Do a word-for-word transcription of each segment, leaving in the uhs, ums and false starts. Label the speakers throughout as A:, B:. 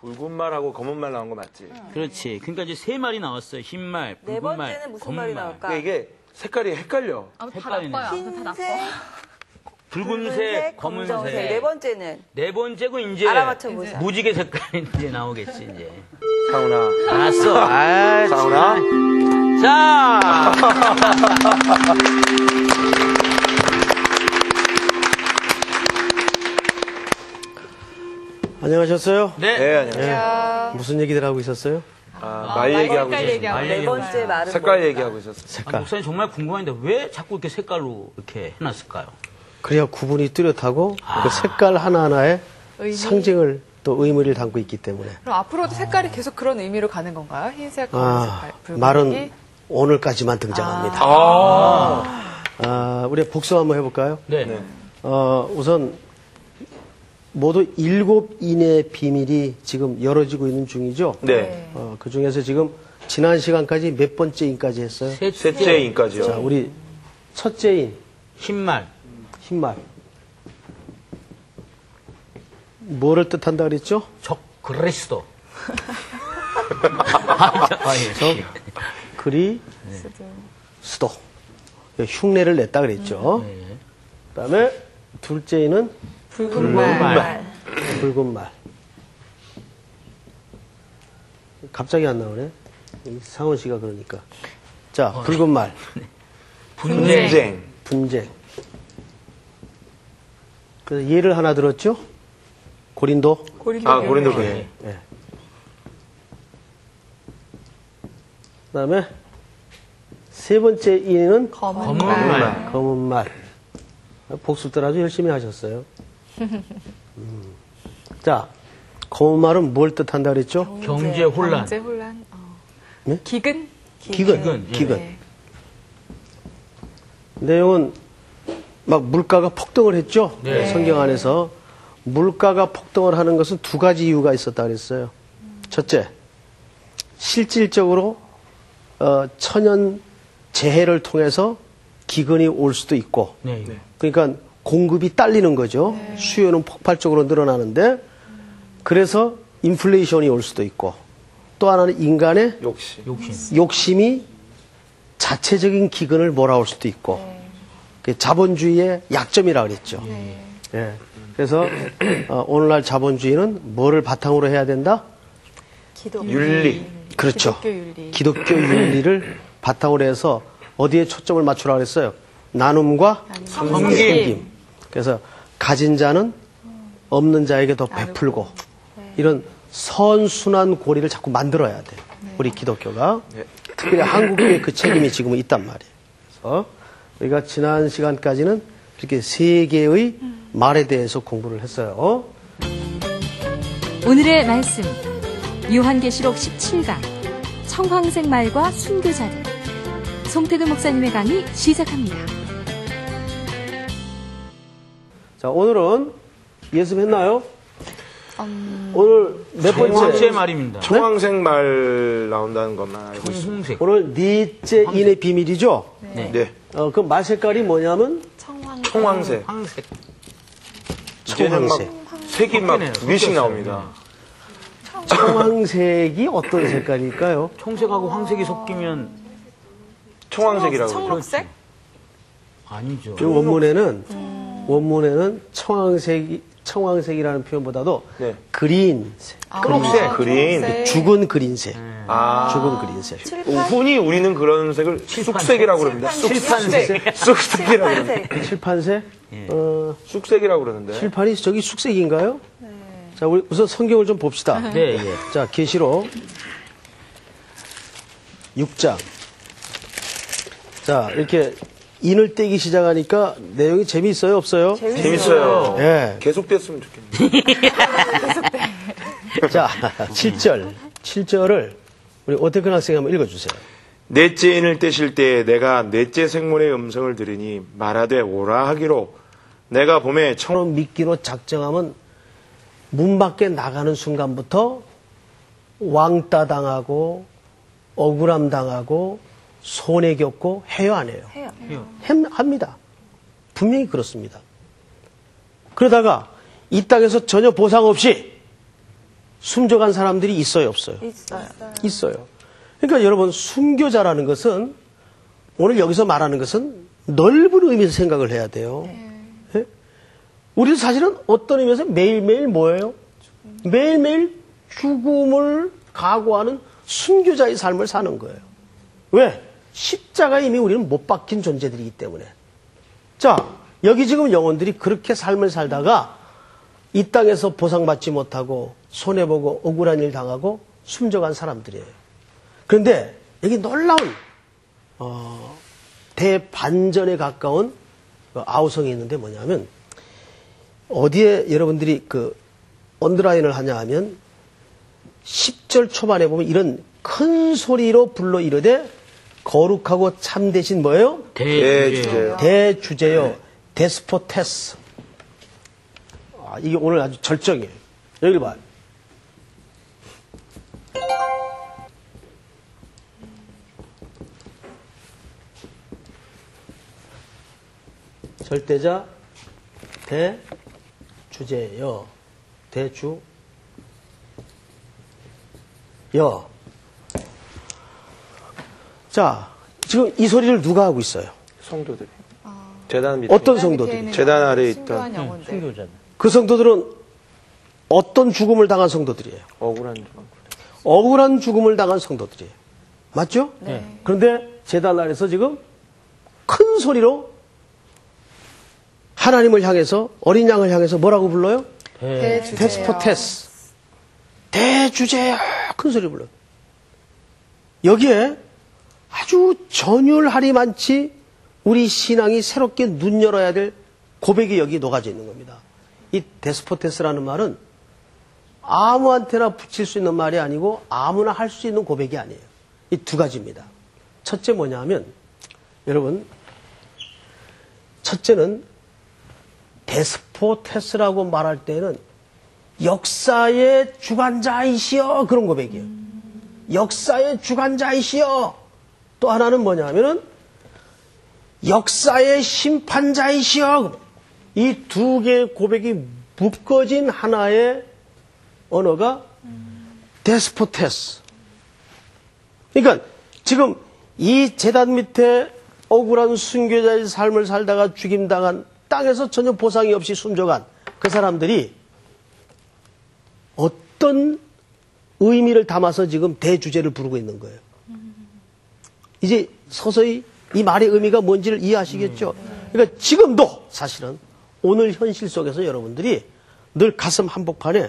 A: 붉은 말하고 검은 말 나온 거 맞지?
B: 응. 그렇지. 그러니까 이제 세 말이 나왔어요. 흰 말, 붉은 말,
C: 네 번째는 무슨 말이 나올까?
A: 그러니까 이게 색깔이 헷갈려.
D: 아, 다
B: 색깔이네.
D: 나빠요. 다 나빠.
C: 흰색,
B: 붉은색, 검은색.
C: 네 번째는
B: 네 번째고 이제
C: 알아맞혀 보자.
B: 무지개 색깔이 이제 나오겠지 이제.
A: 사우나.
B: 알았어. 아,
A: 사우나.
B: 자.
E: 안녕하셨어요?
B: 네.
A: 네, 안녕하세요.
E: 무슨 얘기들 하고 있었어요?
A: 아, 말 얘기하고
D: 색깔
A: 있었어요.
D: 얘기하고
B: 말
C: 네
B: 얘기하고
C: 번째 말은
A: 색깔
C: 뭘까?
A: 얘기하고 있었어요.
B: 아,
E: 색깔.
B: 목사님 정말 궁금한데 왜 자꾸 이렇게 색깔로 이렇게 해놨을까요?
E: 그래야 구분이 뚜렷하고 그 색깔 하나하나에
D: 의미.
E: 상징을 또 의미를 담고 있기 때문에.
D: 그럼 앞으로도 색깔이 계속 그런 의미로 가는 건가요? 흰색, 검은색,
E: 아,
D: 붉은색이?
E: 말은 오늘까지만 등장합니다.
A: 아.
E: 아, 우리 복습 한번 해볼까요?
B: 네.
A: 네.
E: 어, 우선 모두 일곱 인의 비밀이 지금 열어지고 있는 중이죠.
A: 네.
E: 어, 그 중에서 지금 지난 시간까지 몇 번째 인까지 했어요?
B: 셋째,
A: 셋째 인까지요.
E: 자, 우리 첫째 인,
B: 흰말.
E: 흰말. 뭐를 뜻한다 그랬죠?
B: 적 그리스도. 아, 예.
E: 적 그리 수도. 흉내를 냈다 그랬죠.
B: 네.
E: 그다음에 둘째는
D: 붉은 말.
B: 말.
E: 붉은 말. 갑자기 안 나오네. 이 상원 씨가 그러니까. 자, 붉은 말,
B: 분쟁.
A: 분쟁.
E: 분쟁. 그래서 예를 하나 들었죠? 고린도.
D: 고린도
A: 아, 고린도
D: 교회.
A: 교회.
E: 예. 그다음에 세 번째 인은
D: 검은,
B: 검은
D: 말.
B: 말.
E: 검은 말. 복습들 아주 열심히 하셨어요. 음. 자, 검은 말은 뭘 뜻한다 그랬죠?
B: 경제 혼란.
D: 경제 혼란. 어.
E: 네?
D: 기근?
E: 기근.
B: 기근, 예.
E: 기근.
D: 네.
E: 내용은 막 물가가 폭등을 했죠.
B: 네.
E: 성경 안에서 물가가 폭등을 하는 것은 두 가지 이유가 있었다 그랬어요. 첫째, 실질적으로 어, 천연 재해를 통해서 기근이 올 수도 있고,
B: 네.
E: 그러니까 공급이 딸리는 거죠. 수요는 폭발적으로 늘어나는데, 그래서 인플레이션이 올 수도 있고, 또 하나는 인간의
A: 욕심.
B: 욕심.
E: 욕심이 자체적인 기근을 몰아올 수도 있고, 그게 자본주의의 약점이라 그랬죠. 예. 그래서 어, 오늘날 자본주의는 뭐를 바탕으로 해야 된다?
C: 기도.
A: 윤리.
E: 그렇죠.
D: 기독교 윤리.
E: 기독교 윤리를 바탕으로 해서 어디에 초점을 맞추라 그랬어요? 나눔과
B: 섬김.
E: 그래서 가진 자는 없는 자에게 더 베풀고 이런 선순환 고리를 자꾸 만들어야 돼. 우리 기독교가.
A: 네.
E: 특별히 한국교회 그 책임이 지금 있단 말이에요. 그래서 우리가 지난 시간까지는 이렇게 세 개의 말에 대해서 공부를 했어요.
F: 오늘의 말씀 요한계시록 십칠 강 청황색 말과 순교자들 송태근 목사님의 강의 시작합니다.
E: 자, 오늘은 예습했나요?
D: 음,
E: 오늘 몇
B: 세 번째
E: 번째?
B: 말입니다.
A: 청황색 말 나온다는 것만 알고 있습니다.
B: 청홍색.
E: 오늘 넷째 인의 비밀이죠?
B: 네.
A: 네.
E: 어, 그 말 색깔이 뭐냐면
D: 청황.
A: 청황색.
B: 황색.
A: 이제는 막
E: 청황색.
A: 색이 막
B: 섞이네요.
A: 두 개씩
B: 섞였어요.
A: 나옵니다.
E: 청황색이 어떤 색깔일까요?
B: 청색하고 황색이 섞이면
A: 청황색이라고. 그러죠.
D: 청록색?
B: 아니죠.
E: 그 원문에는 원문에는 청황색이 청황색이라는 표현보다도
A: 네.
E: 그린색,
D: 아,
A: 초록색, 그린.
D: 초록색.
E: 죽은 그린색,
A: 아.
E: 죽은 그린색.
A: 흔히 우리는 그런 색을 쑥색이라고 그럽니다.
B: 칠판색.
A: 쑥색이라고 그럽니다.
C: 칠판색.
E: 칠판색? 어,
A: 쑥색이라고 그러는데.
E: 칠판이 저기 쑥색인가요? 자, 우리 우선 성경을 좀 봅시다.
B: 네, 예.
E: 자, 계시록 육 장. 자, 이렇게 인을 떼기 시작하니까 내용이 재미있어요, 없어요?
A: 재밌어요.
E: 예.
A: 계속됐으면 좋겠네요.
E: 자, 칠 절. 칠 절을 우리 오태근 학생이 한번 읽어주세요.
A: 넷째 인을 떼실 때 내가 넷째 생물의 음성을 들으니 말하되 오라 하기로 내가 봄에 청
E: 서로 믿기로 작정하면 문 밖에 나가는 순간부터 왕따 당하고 억울함 당하고 손해 겪고 해요, 안 해요?
C: 해요.
E: 햄- 합니다. 분명히 그렇습니다. 그러다가 이 땅에서 전혀 보상 없이 숨져간 사람들이 있어요, 없어요?
C: 있어요.
E: 있어요. 그러니까 여러분, 순교자라는 것은 오늘 여기서 말하는 것은 넓은 의미에서 생각을 해야 돼요. 예? 우리도 사실은 어떤 의미에서 매일매일 뭐예요? 매일매일 죽음을 각오하는 순교자의 삶을 사는 거예요. 왜? 십자가에 이미 우리는 못 박힌 존재들이기 때문에. 자, 여기 지금 영혼들이 그렇게 삶을 살다가 이 땅에서 보상받지 못하고 손해보고 억울한 일 당하고 숨져간 사람들이에요. 그런데 여기 놀라운 어, 대반전에 가까운 아우성이 있는데 뭐냐면 어디에 여러분들이 그 언더라인을 하냐 하면 십 절 초반에 보면 이런 큰 소리로 불러 이르되 거룩하고 참되신 뭐예요?
B: 대주제요.
E: 대주제요. 데스포테스. 아, 이게 오늘 아주 절정이에요. 여기 봐요. 절대자 대주제요. 대주 여. 자, 지금 이 소리를 누가 하고 있어요?
A: 성도들이. 재단 밑에.
E: 어떤
D: 재단 밑에
E: 성도들이?
D: 있는
A: 재단 아래에
D: 순교한
A: 있던
D: 영혼들.
B: 순교자들.
E: 그 성도들은 어떤 죽음을 당한 성도들이에요?
A: 억울한 중.
E: 억울한 죽음을 당한 성도들이에요. 맞죠?
B: 네.
E: 그런데 재단 아래서 지금 큰 소리로 하나님을 향해서 어린 양을 향해서 뭐라고 불러요?
D: 대주제요.
E: 데스포테스. 대주제야. 큰 소리 불러요. 여기에 아주 전율할이 많지 우리 신앙이 새롭게 눈 열어야 될 고백이 여기 녹아져 있는 겁니다. 이 데스포테스라는 말은 아무한테나 붙일 수 있는 말이 아니고 아무나 할 수 있는 고백이 아니에요. 이 두 가지입니다. 첫째 뭐냐 하면 여러분 첫째는 데스포테스라고 말할 때는 역사의 주관자이시여 그런 고백이에요. 역사의 주관자이시여. 또 하나는 뭐냐 하면은 역사의 심판자이시여. 이 두 개의 고백이 묶어진 하나의 언어가 데스포테스. 그러니까 지금 이 제단 밑에 억울한 순교자의 삶을 살다가 죽임당한 땅에서 전혀 보상이 없이 숨져간 그 사람들이 어떤 의미를 담아서 지금 대주제를 부르고 있는 거예요. 이제 서서히 이 말의 의미가 뭔지를 이해하시겠죠? 그러니까 지금도 사실은 오늘 현실 속에서 여러분들이 늘 가슴 한복판에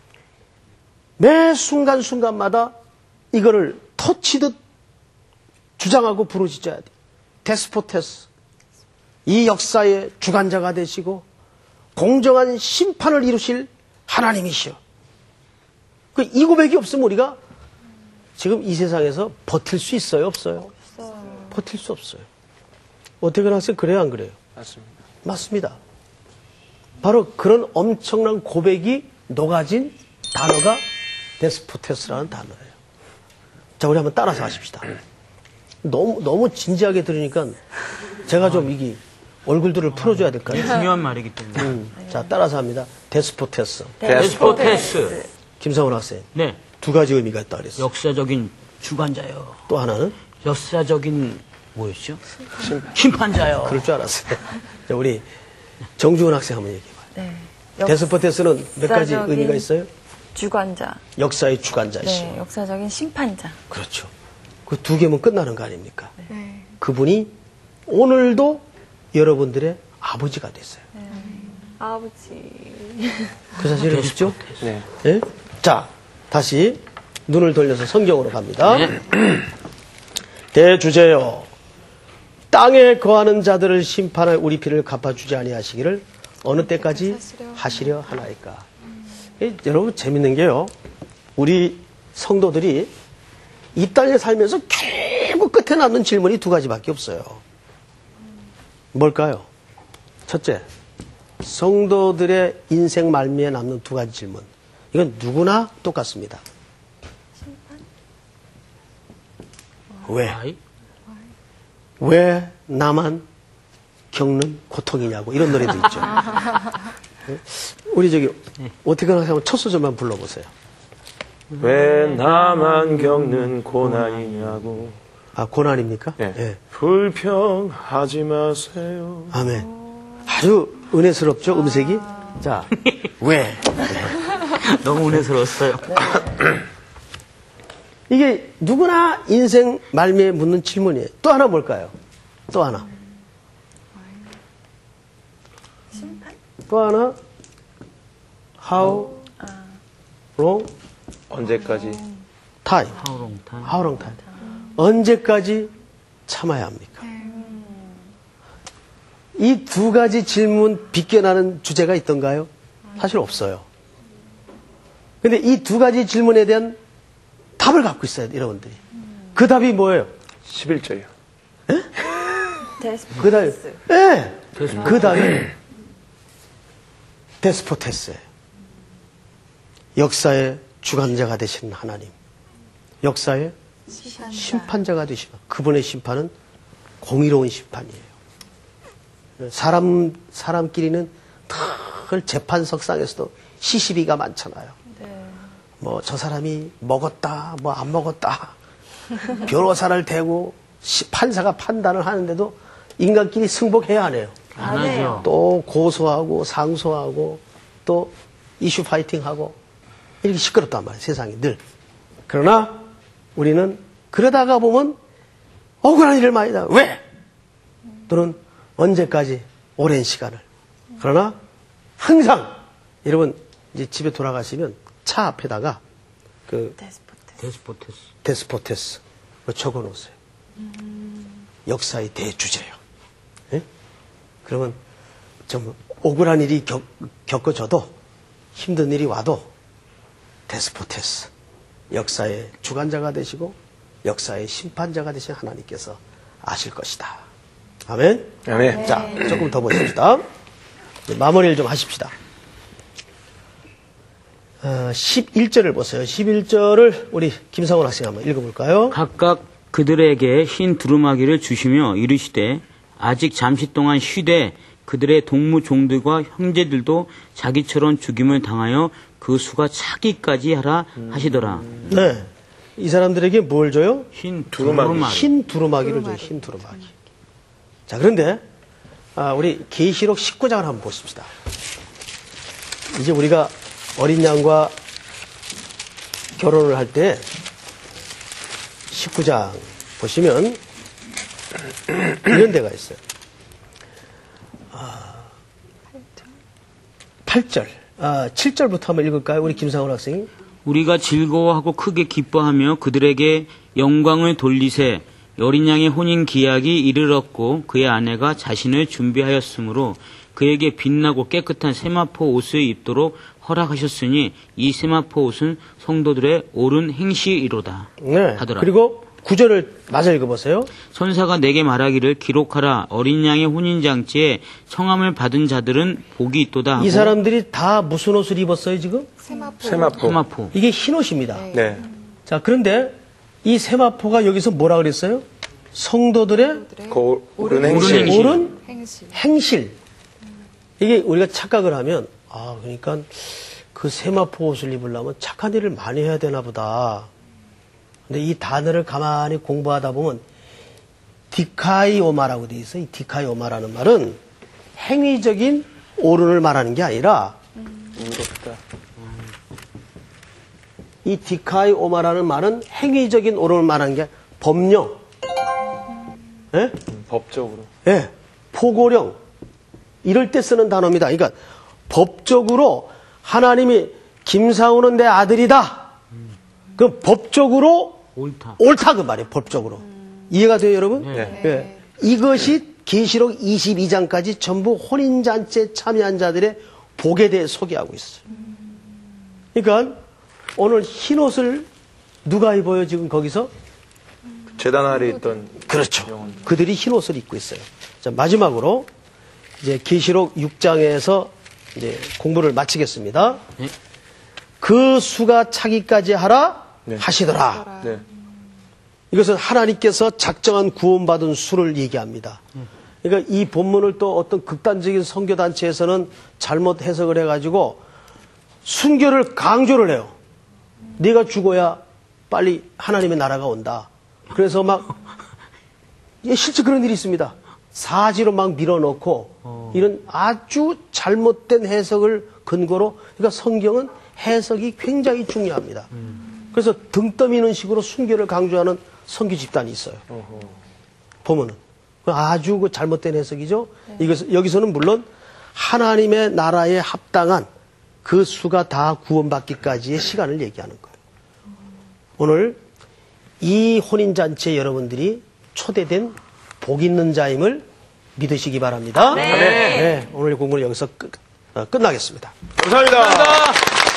E: 매 순간순간마다 이거를 터치듯 주장하고 부르짖어야 돼요. 데스포테스. 이 역사의 주관자가 되시고 공정한 심판을 이루실 하나님이시여. 그 이 고백이 없으면 우리가 지금 이 세상에서 버틸 수 있어요, 없어요?
C: 없어요.
E: 버틸 수 없어요. 어떻게 하세요? 그래요, 안 그래요?
A: 맞습니다.
E: 맞습니다. 바로 그런 엄청난 고백이 녹아진 단어가 데스포테스라는 단어예요. 자, 우리 한번 따라서 하십시다. 너무, 너무 진지하게 들으니까 제가 좀 이게 얼굴들을 풀어줘야 될 것
B: 이게
E: 같아요.
B: 중요한 말이기 때문에.
E: 음, 자, 따라서 합니다. 데스포테스.
B: 데스포테스.
E: 김성훈 학생.
B: 네.
E: 두 가지 의미가 있다 그랬어요.
B: 역사적인 주관자요.
E: 또 하나는?
B: 역사적인 뭐였죠? 심판자요.
E: 그럴 줄 알았어요. 자, 우리 정주원 학생 한번 얘기해봐요.
C: 네.
E: 데스포테스는 몇 가지
C: 역사적인
E: 의미가 있어요?
C: 주관자.
E: 역사의 주관자이시.
C: 네, 역사적인 심판자.
E: 그렇죠. 그 두 개면 끝나는 거 아닙니까?
D: 네.
E: 그분이 오늘도 여러분들의 아버지가 됐어요.
C: 아버지.
E: 그 사실을 믿죠?
A: 네.
E: 예? 자, 다시 눈을 돌려서 성경으로 갑니다. 대주제여, 땅에 거하는 자들을 심판할 우리 피를 갚아주지 아니하시기를 어느 때까지 하시려 하나이까. 예, 여러분 재밌는 게요. 우리 성도들이 이 땅에 살면서 결국 끝에 남는 질문이 두 가지밖에 없어요. 뭘까요? 첫째, 성도들의 인생 말미에 남는 두 가지 질문. 이건 누구나 똑같습니다. 왜?
B: 아이,
E: 왜 나만 겪는 고통이냐고 이런 노래도 있죠. 우리 저기 어떻게 하나 하면 첫 소절만 불러보세요.
A: 왜 나만 겪는 고난이냐고.
E: 아, 고난입니까?
A: 네.
E: 예.
A: 불평하지 마세요.
E: 아멘. 아주 은혜스럽죠, 음색이? 자, 왜?
B: 너무 은혜스러웠어요.
E: 이게 누구나 인생 말미에 묻는 질문이에요. 또 하나 뭘까요? 또 하나. 또 하나. How long
A: 언제까지?
E: time?
B: 하우롱탄.
E: How long time? 언제까지 참아야 합니까? 이 두 가지 질문 비껴나는 주제가 있던가요? 사실 없어요. 근데 이 두 가지 질문에 대한 답을 갖고 있어요, 여러분들이. 그 답이 뭐예요?
A: 십일 절이요.
E: 그 답이, 예! 그 답이 데스포테스예요. 역사의 주관자가 되신 하나님. 역사의
D: 심판자.
E: 심판자가 되시면 그분의 심판은 공의로운 심판이에요. 사람, 사람끼리는 늘 재판석상에서도 시시비가 많잖아요.
C: 네.
E: 뭐, 저 사람이 먹었다, 뭐 안 먹었다. 변호사를 대고 시- 판사가 판단을 하는데도 인간끼리 승복해야 하네요.
B: 안
C: 안 해요.
B: 하죠.
E: 또 고소하고 상소하고 또 이슈 파이팅하고 이렇게 시끄럽단 말이에요. 세상이 늘. 그러나 우리는 그러다가 보면 억울한 일을 많이 다. 왜? 또는 언제까지 오랜 시간을. 그러나 항상 여러분 이제 집에 돌아가시면 차 앞에다가 그
C: 데스포트.
B: 데스포테스.
E: 데스포테스 적어 놓으세요. 역사의 대주제요. 예? 그러면 좀 억울한 일이 겪, 겪어져도 힘든 일이 와도 데스포테스 역사의 주관자가 되시고 역사의 심판자가 되신 하나님께서 아실 것이다. 아멘.
A: 아멘.
E: 자, 조금 더 보십시다. 이제 마무리를 좀 하십시다. 어, 십일 절을 보세요. 십일 절을 우리 김상원 학생 한번 읽어볼까요?
B: 각각 그들에게 흰 두루마기를 주시며 이르시되 아직 잠시 동안 쉬되 그들의 동무 종들과 형제들도 자기처럼 죽임을 당하여 그 수가 차기까지 하라 하시더라.
E: 네. 이 사람들에게 뭘 줘요?
B: 흰
A: 두루마기.
B: 두루마기.
E: 흰 두루마기를 줘요. 흰 두루마기. 자, 그런데 아, 우리 계시록 십구 장을 한번 보십시다. 이제 우리가 어린 양과 결혼을 할 때 십구 장 보시면 이런 데가 있어요. 아, 팔 절. 아, 칠 절부터 한번 읽을까요? 우리 김상훈 학생이.
B: 우리가 즐거워하고 크게 기뻐하며 그들에게 영광을 돌리세 어린 양의 혼인 기약이 이르렀고 그의 아내가 자신을 준비하였으므로 그에게 빛나고 깨끗한 세마포 옷을 입도록 허락하셨으니 이 세마포 옷은 성도들의 옳은 행시이로다
E: 네.
B: 하더라.
E: 그리고 구 절을 마저 읽어보세요.
B: 선사가 내게 말하기를 기록하라 어린 양의 혼인장치에 청함을 받은 자들은 복이 있도다 하고
E: 이 사람들이 다 무슨 옷을 입었어요, 지금?
D: 세마포.
A: 세마포.
B: 세마포
E: 이게 흰 옷입니다.
A: 네.
E: 자, 그런데 이 세마포가 여기서 뭐라 그랬어요? 성도들의
A: 고, 옳은
B: 행실.
A: 행실.
B: 행실.
E: 옳은
D: 행실.
E: 행실. 이게 우리가 착각을 하면, 아, 그러니까 그 세마포 옷을 입으려면 착한 일을 많이 해야 되나 보다. 근데 이 단어를 가만히 공부하다 보면 디카이오마라고 돼 있어요. 이 디카이오마라는 말은 행위적인 옳은을 말하는 게 아니라
A: 의롭다.
E: 이 디카이오마라는 말은 행위적인 옳음을 말하는 게 법령, 예?
A: 법적으로.
E: 예, 포고령 이럴 때 쓰는 단어입니다. 그러니까 법적으로 하나님이 김상우는 내 아들이다. 그럼 법적으로
B: 옳다.
E: 옳다 그 말이에요. 법적으로. 이해가 돼요, 여러분?
A: 네.
E: 예. 이것이 계시록 이십이 장까지 전부 혼인잔치에 참여한 자들의 복에 대해 소개하고 있어요. 그러니까 오늘 흰 옷을 누가 입어요, 지금 거기서?
A: 재단 아래 있던.
E: 그렇죠. 그들이 흰 옷을 입고 있어요. 자, 마지막으로 이제 계시록 육 장에서 이제 공부를 마치겠습니다.
B: 네.
E: 그 수가 차기까지 하라
A: 네.
E: 하시더라.
A: 네.
E: 이것은 하나님께서 작정한 구원받은 수를 얘기합니다. 그러니까 이 본문을 또 어떤 극단적인 선교단체에서는 잘못 해석을 해가지고 순교를 강조를 해요. 네가 죽어야 빨리 하나님의 나라가 온다. 그래서 막 예, 실제 그런 일이 있습니다. 사지로 막 밀어넣고
B: 어.
E: 이런 아주 잘못된 해석을 근거로 그러니까 성경은 해석이 굉장히 중요합니다.
B: 음.
E: 그래서 등 떠미는 식으로 순교를 강조하는 선교 집단이 있어요.
A: 어허.
E: 보면은 아주 그 잘못된 해석이죠. 이것 여기서는 물론 하나님의 나라에 합당한 그 수가 다 구원받기까지의 시간을 얘기하는 거예요. 오늘 이 혼인잔치에 여러분들이 초대된 복 있는 자임을 믿으시기 바랍니다.
C: 네.
E: 네, 오늘 공부는 여기서 끝, 어, 끝나겠습니다.
A: 감사합니다.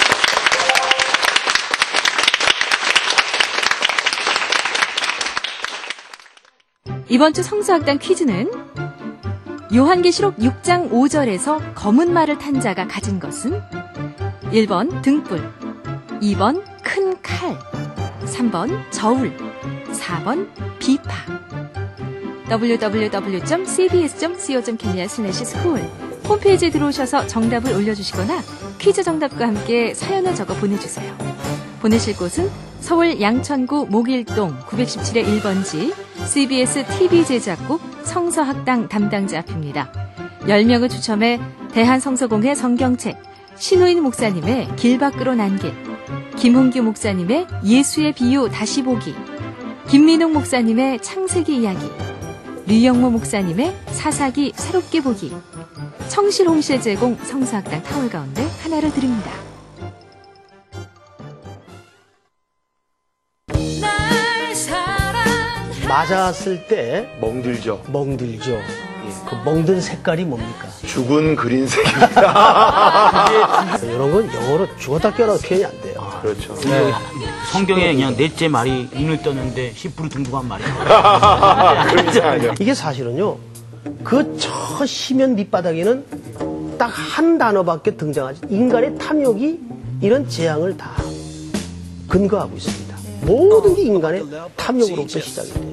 F: 이번 주 성서학당 퀴즈는 요한계시록 육 장 오 절에서 검은 말을 탄 자가 가진 것은 일 번 등불, 이 번 큰 칼, 삼 번 저울, 사 번 비파. 더블유 더블유 더블유 점 씨비에스 점 씨오 점 케이알 슬래시 스쿨 홈페이지에 들어오셔서 정답을 올려주시거나 퀴즈 정답과 함께 사연을 적어 보내주세요. 보내실 곳은 서울 양천구 목일동 구백십칠의 일 번지 씨비에스 티비 제작국 성서학당 담당자 앞입니다. 열 명을 추첨해 대한성서공회 성경책, 신우인 목사님의 길 밖으로 난 길, 김홍규 목사님의 예수의 비유 다시 보기, 김민웅 목사님의 창세기 이야기, 류영모 목사님의 사사기 새롭게 보기, 청실홍실 제공 성서학당 타월 가운데 하나를 드립니다.
E: 맞았을 때
A: 멍들죠.
E: 멍들죠. 그 멍든 색깔이 뭡니까?
A: 죽은 그린색입니다.
E: 이런 건 영어로 죽었다 깨어나도 표현이 안 돼요.
A: 그렇죠.
B: 성경에 그냥 넷째 말이 눈을 떴는데 십부로 등부한 말이에요.
A: 그런 이상 아니야.
E: 이게 사실은요, 그 저 심연 밑바닥에는 딱 한 단어밖에 등장하지. 인간의 탐욕이 이런 재앙을 다 근거하고 있습니다. 모든 게 인간의 탐욕으로부터 시작이 돼요.